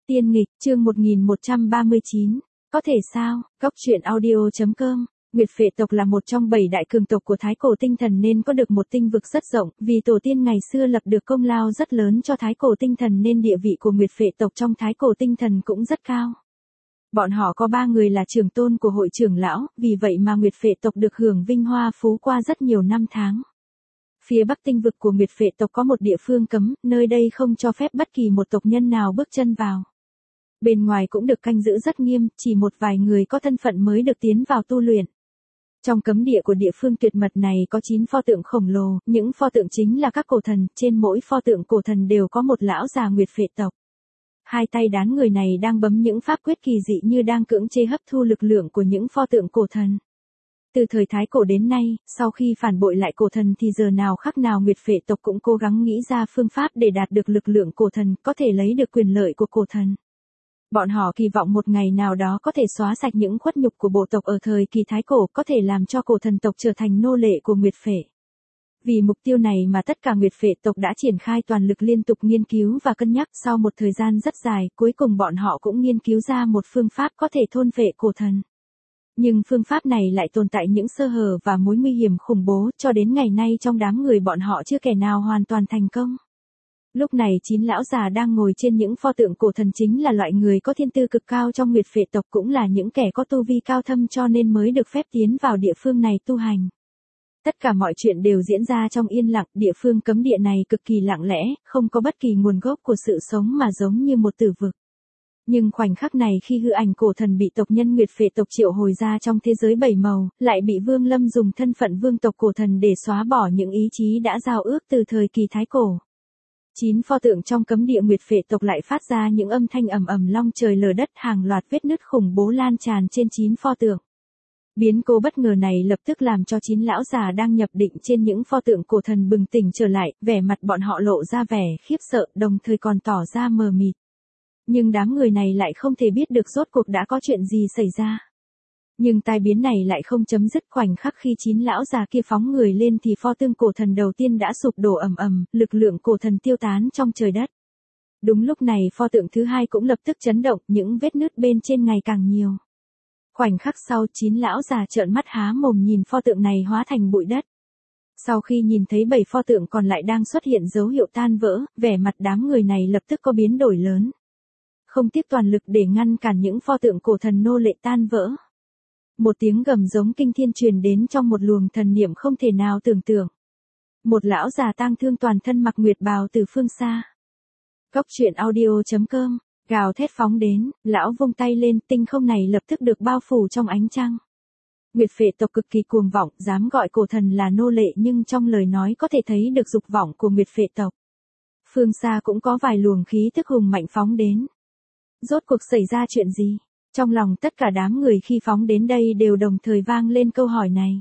Tiên nghịch, chương 1139. Có thể sao? Góc truyện audio.com. Nguyệt Phệ tộc là một trong 7 đại cường tộc của Thái Cổ Tinh Thần nên có được một tinh vực rất rộng, vì tổ tiên ngày xưa lập được công lao rất lớn cho Thái Cổ Tinh Thần nên địa vị của Nguyệt Phệ tộc trong Thái Cổ Tinh Thần cũng rất cao. Bọn họ có 3 người là trưởng tôn của hội trưởng lão, vì vậy mà Nguyệt Phệ tộc được hưởng vinh hoa phú qua rất nhiều năm tháng. Phía bắc tinh vực của Nguyệt Phệ tộc có một địa phương cấm, nơi đây không cho phép bất kỳ một tộc nhân nào bước chân vào. Bên ngoài cũng được canh giữ rất nghiêm, chỉ một vài người có thân phận mới được tiến vào tu luyện. Trong cấm địa của địa phương tuyệt mật này có 9 pho tượng khổng lồ, những pho tượng chính là các cổ thần, trên mỗi pho tượng cổ thần đều có một lão già Nguyệt Phệ tộc. Hai tay đán người này đang bấm những pháp quyết kỳ dị như đang cưỡng chế hấp thu lực lượng của những pho tượng cổ thần. Từ thời Thái Cổ đến nay, sau khi phản bội lại cổ thần thì giờ nào khắc nào Nguyệt Phệ tộc cũng cố gắng nghĩ ra phương pháp để đạt được lực lượng cổ thần, có thể lấy được quyền lợi của cổ thần. Bọn họ kỳ vọng một ngày nào đó có thể xóa sạch những khuất nhục của bộ tộc ở thời kỳ Thái Cổ, có thể làm cho cổ thần tộc trở thành nô lệ của Nguyệt Phệ. Vì mục tiêu này mà tất cả Nguyệt Phệ tộc đã triển khai toàn lực liên tục nghiên cứu và cân nhắc, sau một thời gian rất dài, cuối cùng bọn họ cũng nghiên cứu ra một phương pháp có thể thôn phệ cổ thần. Nhưng phương pháp này lại tồn tại những sơ hở và mối nguy hiểm khủng bố, cho đến ngày nay trong đám người bọn họ chưa kẻ nào hoàn toàn thành công. Lúc này 9 lão già đang ngồi trên những pho tượng cổ thần chính là loại người có thiên tư cực cao trong Nguyệt Phệ tộc, cũng là những kẻ có tu vi cao thâm cho nên mới được phép tiến vào địa phương này tu hành. Tất cả mọi chuyện đều diễn ra trong yên lặng, địa phương cấm địa này cực kỳ lặng lẽ, không có bất kỳ nguồn gốc của sự sống mà giống như một tử vực. Nhưng khoảnh khắc này khi hư ảnh cổ thần bị tộc nhân Nguyệt Phệ tộc triệu hồi ra trong thế giới 7 màu, lại bị Vương Lâm dùng thân phận vương tộc cổ thần để xóa bỏ những ý chí đã giao ước từ thời kỳ Thái Cổ. 9 pho tượng trong cấm địa Nguyệt Phệ tộc lại phát ra những âm thanh ầm ầm long trời lở đất, hàng loạt vết nứt khủng bố lan tràn trên 9 pho tượng. Biến cố bất ngờ này lập tức làm cho 9 lão già đang nhập định trên những pho tượng cổ thần bừng tỉnh trở lại, vẻ mặt bọn họ lộ ra vẻ khiếp sợ, đồng thời còn tỏ ra mờ mịt. Nhưng đám người này lại không thể biết được rốt cuộc đã có chuyện gì xảy ra. Nhưng tai biến này lại không chấm dứt, khoảnh khắc khi 9 lão già kia phóng người lên thì pho tượng cổ thần đầu tiên đã sụp đổ ầm ầm, lực lượng cổ thần tiêu tán trong trời đất. Đúng lúc này pho tượng thứ hai cũng lập tức chấn động, những vết nứt bên trên ngày càng nhiều. Khoảnh khắc sau 9 lão già trợn mắt há mồm nhìn pho tượng này hóa thành bụi đất. Sau khi nhìn thấy 7 pho tượng còn lại đang xuất hiện dấu hiệu tan vỡ, vẻ mặt đám người này lập tức có biến đổi lớn. Không tiếc toàn lực để ngăn cản những pho tượng cổ thần nô lệ tan vỡ. Một tiếng gầm giống kinh thiên truyền đến trong một luồng thần niệm không thể nào tưởng tượng. Một lão già tang thương toàn thân mặc nguyệt bào từ phương xa. Góc truyện audio.com, gào thét phóng đến, lão vung tay lên, tinh không này lập tức được bao phủ trong ánh trăng. Nguyệt Phệ tộc cực kỳ cuồng vọng, dám gọi cổ thần là nô lệ, nhưng trong lời nói có thể thấy được dục vọng của Nguyệt Phệ tộc. Phương xa cũng có vài luồng khí tức hùng mạnh phóng đến. Rốt cuộc xảy ra chuyện gì? Trong lòng tất cả đám người khi phóng đến đây đều đồng thời vang lên câu hỏi này.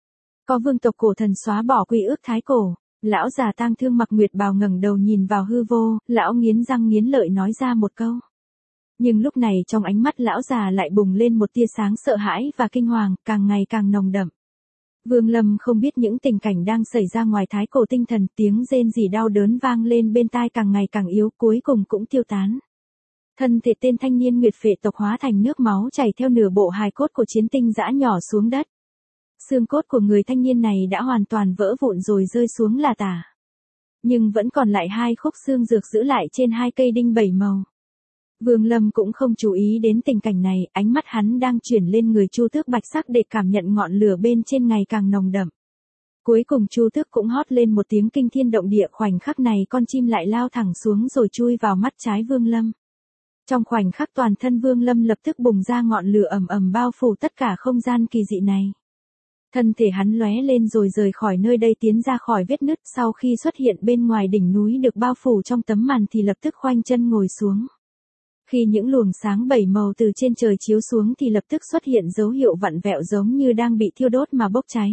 Có vương tộc cổ thần xóa bỏ quy ước Thái Cổ. Lão già tang thương mặc nguyệt bào ngẩng đầu nhìn vào hư vô, lão nghiến răng nghiến lợi nói ra một câu. Nhưng lúc này trong ánh mắt lão già lại bùng lên một tia sáng sợ hãi và kinh hoàng, càng ngày càng nồng đậm. Vương Lâm không biết những tình cảnh đang xảy ra ngoài Thái Cổ Tinh Thần, tiếng rên rỉ đau đớn vang lên bên tai càng ngày càng yếu, cuối cùng cũng tiêu tán. Thân thể tên thanh niên Nguyệt Phệ tộc hóa thành nước máu chảy theo nửa bộ hài cốt của chiến tinh giã nhỏ xuống đất. Xương cốt của người thanh niên này đã hoàn toàn vỡ vụn rồi rơi xuống là tả. Nhưng vẫn còn lại 2 khúc xương dược giữ lại trên 2 cây đinh 7 màu. Vương Lâm cũng không chú ý đến tình cảnh này, ánh mắt hắn đang chuyển lên người Chu Tước bạch sắc để cảm nhận ngọn lửa bên trên ngày càng nồng đậm. Cuối cùng Chu Tước cũng hót lên một tiếng kinh thiên động địa, khoảnh khắc này con chim lại lao thẳng xuống rồi chui vào mắt trái Vương Lâm. Trong khoảnh khắc toàn thân Vương Lâm lập tức bùng ra ngọn lửa ầm ầm bao phủ tất cả không gian kỳ dị này. Thân thể hắn lóe lên rồi rời khỏi nơi đây tiến ra khỏi vết nứt, sau khi xuất hiện bên ngoài đỉnh núi được bao phủ trong tấm màn thì lập tức khoanh chân ngồi xuống. Khi những luồng sáng 7 màu từ trên trời chiếu xuống thì lập tức xuất hiện dấu hiệu vặn vẹo giống như đang bị thiêu đốt mà bốc cháy.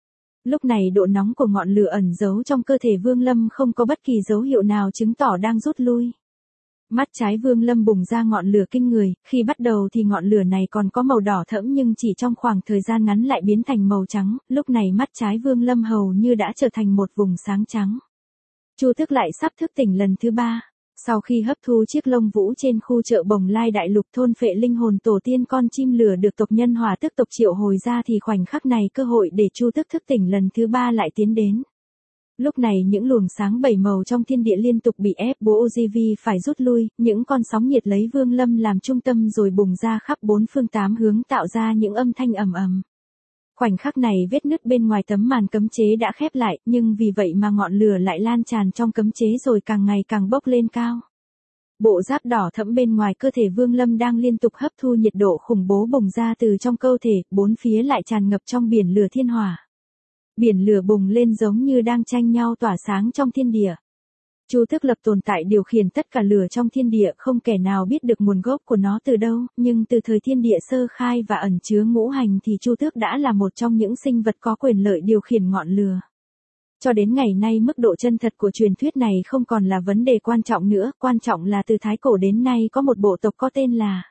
Lúc này độ nóng của ngọn lửa ẩn giấu trong cơ thể Vương Lâm không có bất kỳ dấu hiệu nào chứng tỏ đang rút lui. Mắt trái Vương Lâm bùng ra ngọn lửa kinh người, khi bắt đầu thì ngọn lửa này còn có màu đỏ thẫm nhưng chỉ trong khoảng thời gian ngắn lại biến thành màu trắng, lúc này mắt trái Vương Lâm hầu như đã trở thành một vùng sáng trắng. Chu Tước lại sắp thức tỉnh lần thứ 3. Sau khi hấp thu chiếc lông vũ trên khu chợ Bồng Lai Đại Lục thôn phệ linh hồn tổ tiên con chim lửa được tộc nhân Hỏa Tức tộc triệu hồi ra thì khoảnh khắc này cơ hội để Chu Tước thức tỉnh lần thứ 3 lại tiến đến. Lúc này những luồng sáng bảy màu trong thiên địa liên tục bị ép buộc Ogivi phải rút lui, những con sóng nhiệt lấy Vương Lâm làm trung tâm rồi bùng ra khắp bốn phương tám hướng tạo ra những âm thanh ầm ầm. Khoảnh khắc này vết nứt bên ngoài tấm màn cấm chế đã khép lại, nhưng vì vậy mà ngọn lửa lại lan tràn trong cấm chế rồi càng ngày càng bốc lên cao. Bộ giáp đỏ thẫm bên ngoài cơ thể Vương Lâm đang liên tục hấp thu nhiệt độ khủng bố bùng ra từ trong cơ thể, bốn phía lại tràn ngập trong biển lửa thiên hỏa. Biển lửa bùng lên giống như đang tranh nhau tỏa sáng trong thiên địa. Chu Tước Lập tồn tại điều khiển tất cả lửa trong thiên địa, không kẻ nào biết được nguồn gốc của nó từ đâu, nhưng từ thời thiên địa sơ khai và ẩn chứa ngũ hành thì Chu Tước đã là một trong những sinh vật có quyền lợi điều khiển ngọn lửa. Cho đến ngày nay mức độ chân thật của truyền thuyết này không còn là vấn đề quan trọng nữa, quan trọng là từ thái cổ đến nay có một bộ tộc có tên là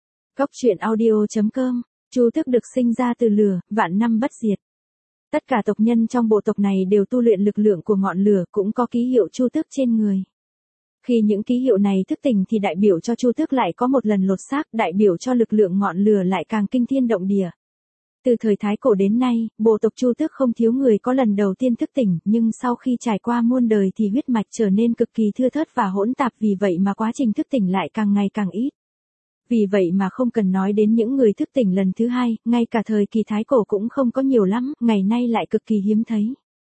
Goctruyện.audio.com. Chu Tước được sinh ra từ lửa, vạn năm bất diệt. Tất cả tộc nhân trong bộ tộc này đều tu luyện lực lượng của ngọn lửa, cũng có ký hiệu Chu Tước trên người. Khi những ký hiệu này thức tỉnh thì đại biểu cho Chu Tước lại có một lần lột xác, đại biểu cho lực lượng ngọn lửa lại càng kinh thiên động địa. Từ thời thái cổ đến nay, bộ tộc Chu Tước không thiếu người có lần đầu tiên thức tỉnh, nhưng sau khi trải qua muôn đời thì huyết mạch trở nên cực kỳ thưa thớt và hỗn tạp, vì vậy mà quá trình thức tỉnh lại càng ngày càng ít. Vì vậy mà không cần nói đến những người thức tỉnh lần thứ hai, ngay cả thời kỳ thái cổ cũng không có nhiều lắm, ngày nay lại cực kỳ hiếm thấy.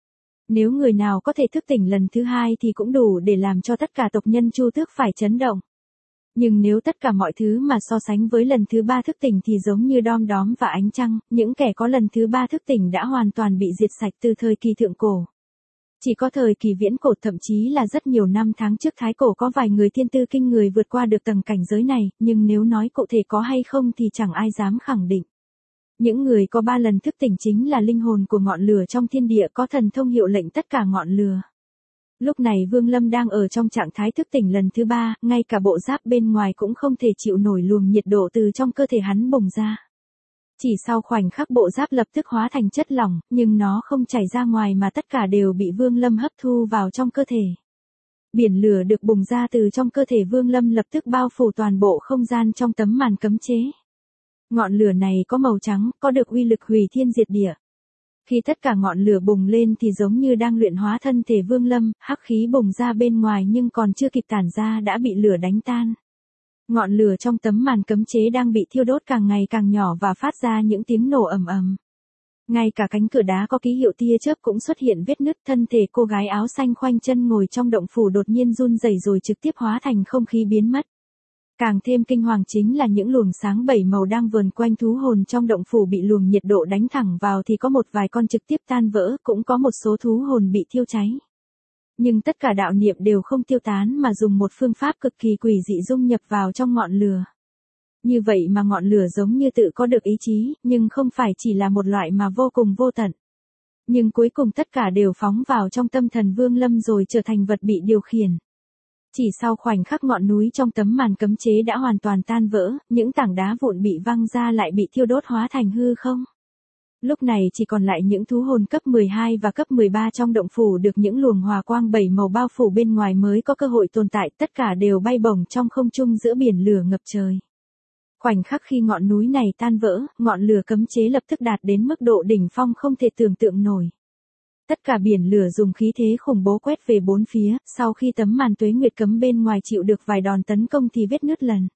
Nếu người nào có thể thức tỉnh lần thứ hai thì cũng đủ để làm cho tất cả tộc nhân Chu Tước phải chấn động. Nhưng nếu tất cả mọi thứ mà so sánh với lần thứ 3 thức tỉnh thì giống như đom đóm và ánh trăng, những kẻ có lần thứ 3 thức tỉnh đã hoàn toàn bị diệt sạch từ thời kỳ thượng cổ. Chỉ có thời kỳ viễn cổ, thậm chí là rất nhiều năm tháng trước thái cổ, có vài người thiên tư kinh người vượt qua được tầng cảnh giới này, nhưng nếu nói cụ thể có hay không thì chẳng ai dám khẳng định. Những người có 3 lần thức tỉnh chính là linh hồn của ngọn lửa trong thiên địa, có thần thông hiệu lệnh tất cả ngọn lửa. Lúc này Vương Lâm đang ở trong trạng thái thức tỉnh lần thứ 3, ngay cả bộ giáp bên ngoài cũng không thể chịu nổi luồng nhiệt độ từ trong cơ thể hắn bùng ra. Chỉ sau khoảnh khắc bộ giáp lập tức hóa thành chất lỏng, nhưng nó không chảy ra ngoài mà tất cả đều bị Vương Lâm hấp thu vào trong cơ thể. Biển lửa được bùng ra từ trong cơ thể Vương Lâm lập tức bao phủ toàn bộ không gian trong tấm màn cấm chế. Ngọn lửa này có màu trắng, có được uy lực hủy thiên diệt địa. Khi tất cả ngọn lửa bùng lên thì giống như đang luyện hóa thân thể Vương Lâm, hắc khí bùng ra bên ngoài nhưng còn chưa kịp tản ra đã bị lửa đánh tan. Ngọn lửa trong tấm màn cấm chế đang bị thiêu đốt càng ngày càng nhỏ và phát ra những tiếng nổ ầm ầm. Ngay cả cánh cửa đá có ký hiệu tia chớp cũng xuất hiện vết nứt, thân thể cô gái áo xanh khoanh chân ngồi trong động phủ đột nhiên run rẩy rồi trực tiếp hóa thành không khí biến mất. Càng thêm kinh hoàng chính là những luồng sáng 7 màu đang vờn quanh thú hồn trong động phủ bị luồng nhiệt độ đánh thẳng vào thì có một vài con trực tiếp tan vỡ, cũng có một số thú hồn bị thiêu cháy. Nhưng tất cả đạo niệm đều không tiêu tán mà dùng một phương pháp cực kỳ quỷ dị dung nhập vào trong ngọn lửa. Như vậy mà ngọn lửa giống như tự có được ý chí, nhưng không phải chỉ là một loại mà vô cùng vô tận. Nhưng cuối cùng tất cả đều phóng vào trong tâm thần Vương Lâm rồi trở thành vật bị điều khiển. Chỉ sau khoảnh khắc ngọn núi trong tấm màn cấm chế đã hoàn toàn tan vỡ, những tảng đá vụn bị văng ra lại bị thiêu đốt hóa thành hư không. Lúc này chỉ còn lại những thú hồn cấp 12 và cấp 13 trong động phủ được những luồng hòa quang 7 màu bao phủ bên ngoài mới có cơ hội tồn tại, tất cả đều bay bổng trong không trung giữa biển lửa ngập trời. Khoảnh khắc khi ngọn núi này tan vỡ, ngọn lửa cấm chế lập tức đạt đến mức độ đỉnh phong không thể tưởng tượng nổi. Tất cả biển lửa dùng khí thế khủng bố quét về bốn phía, sau khi tấm màn tuế nguyệt cấm bên ngoài chịu được vài đòn tấn công thì vết nứt lần.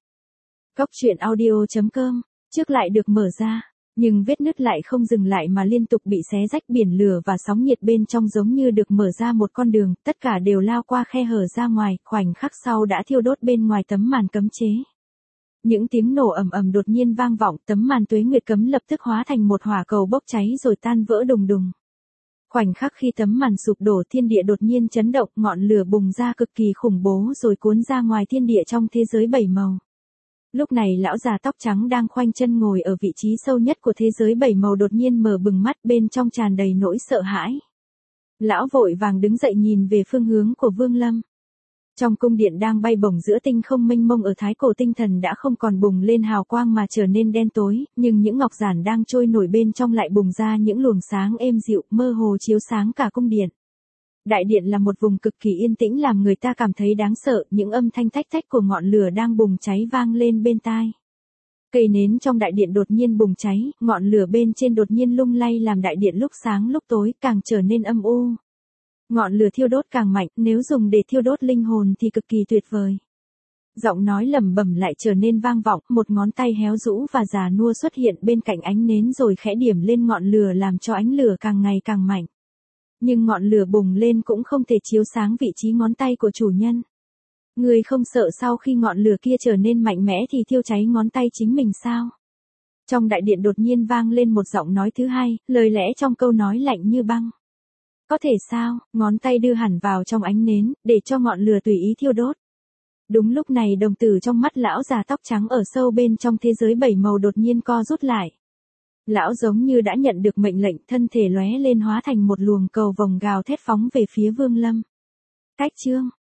Goctruyện.audio.com, trước lại được mở ra, nhưng vết nứt lại không dừng lại mà liên tục bị xé rách, biển lửa và sóng nhiệt bên trong giống như được mở ra một con đường, tất cả đều lao qua khe hở ra ngoài, khoảnh khắc sau đã thiêu đốt bên ngoài tấm màn cấm chế. Những tiếng nổ ầm ầm đột nhiên vang vọng, tấm màn tuế nguyệt cấm lập tức hóa thành một hỏa cầu bốc cháy rồi tan vỡ đùng đùng. Khoảnh khắc khi tấm màn sụp đổ, thiên địa đột nhiên chấn động, ngọn lửa bùng ra cực kỳ khủng bố rồi cuốn ra ngoài thiên địa trong thế giới 7 màu. Lúc này lão già tóc trắng đang khoanh chân ngồi ở vị trí sâu nhất của thế giới 7 màu đột nhiên mở bừng mắt, bên trong tràn đầy nỗi sợ hãi. Lão vội vàng đứng dậy nhìn về phương hướng của Vương Lâm. Trong cung điện đang bay bổng giữa tinh không mênh mông ở thái cổ, tinh thần đã không còn bùng lên hào quang mà trở nên đen tối, nhưng những ngọc giản đang trôi nổi bên trong lại bùng ra những luồng sáng êm dịu, mơ hồ chiếu sáng cả cung điện. Đại điện là một vùng cực kỳ yên tĩnh làm người ta cảm thấy đáng sợ, những âm thanh tách tách của ngọn lửa đang bùng cháy vang lên bên tai. Cây nến trong đại điện đột nhiên bùng cháy, ngọn lửa bên trên đột nhiên lung lay làm đại điện lúc sáng lúc tối càng trở nên âm u. Ngọn lửa thiêu đốt càng mạnh, nếu dùng để thiêu đốt linh hồn thì cực kỳ tuyệt vời. Giọng nói lẩm bẩm lại trở nên vang vọng, một ngón tay héo rũ và già nua xuất hiện bên cạnh ánh nến rồi khẽ điểm lên ngọn lửa làm cho ánh lửa càng ngày càng mạnh. Nhưng ngọn lửa bùng lên cũng không thể chiếu sáng vị trí ngón tay của chủ nhân. Người không sợ sau khi ngọn lửa kia trở nên mạnh mẽ thì thiêu cháy ngón tay chính mình sao? Trong đại điện đột nhiên vang lên một giọng nói thứ hai, lời lẽ trong câu nói lạnh như băng. Có thể sao? Ngón tay đưa hẳn vào trong ánh nến, để cho ngọn lửa tùy ý thiêu đốt. Đúng lúc này đồng tử trong mắt lão già tóc trắng ở sâu bên trong thế giới bảy màu đột nhiên co rút lại. Lão giống như đã nhận được mệnh lệnh, thân thể lóe lên hóa thành một luồng cầu vồng gào thét phóng về phía Vương Lâm. Cách chương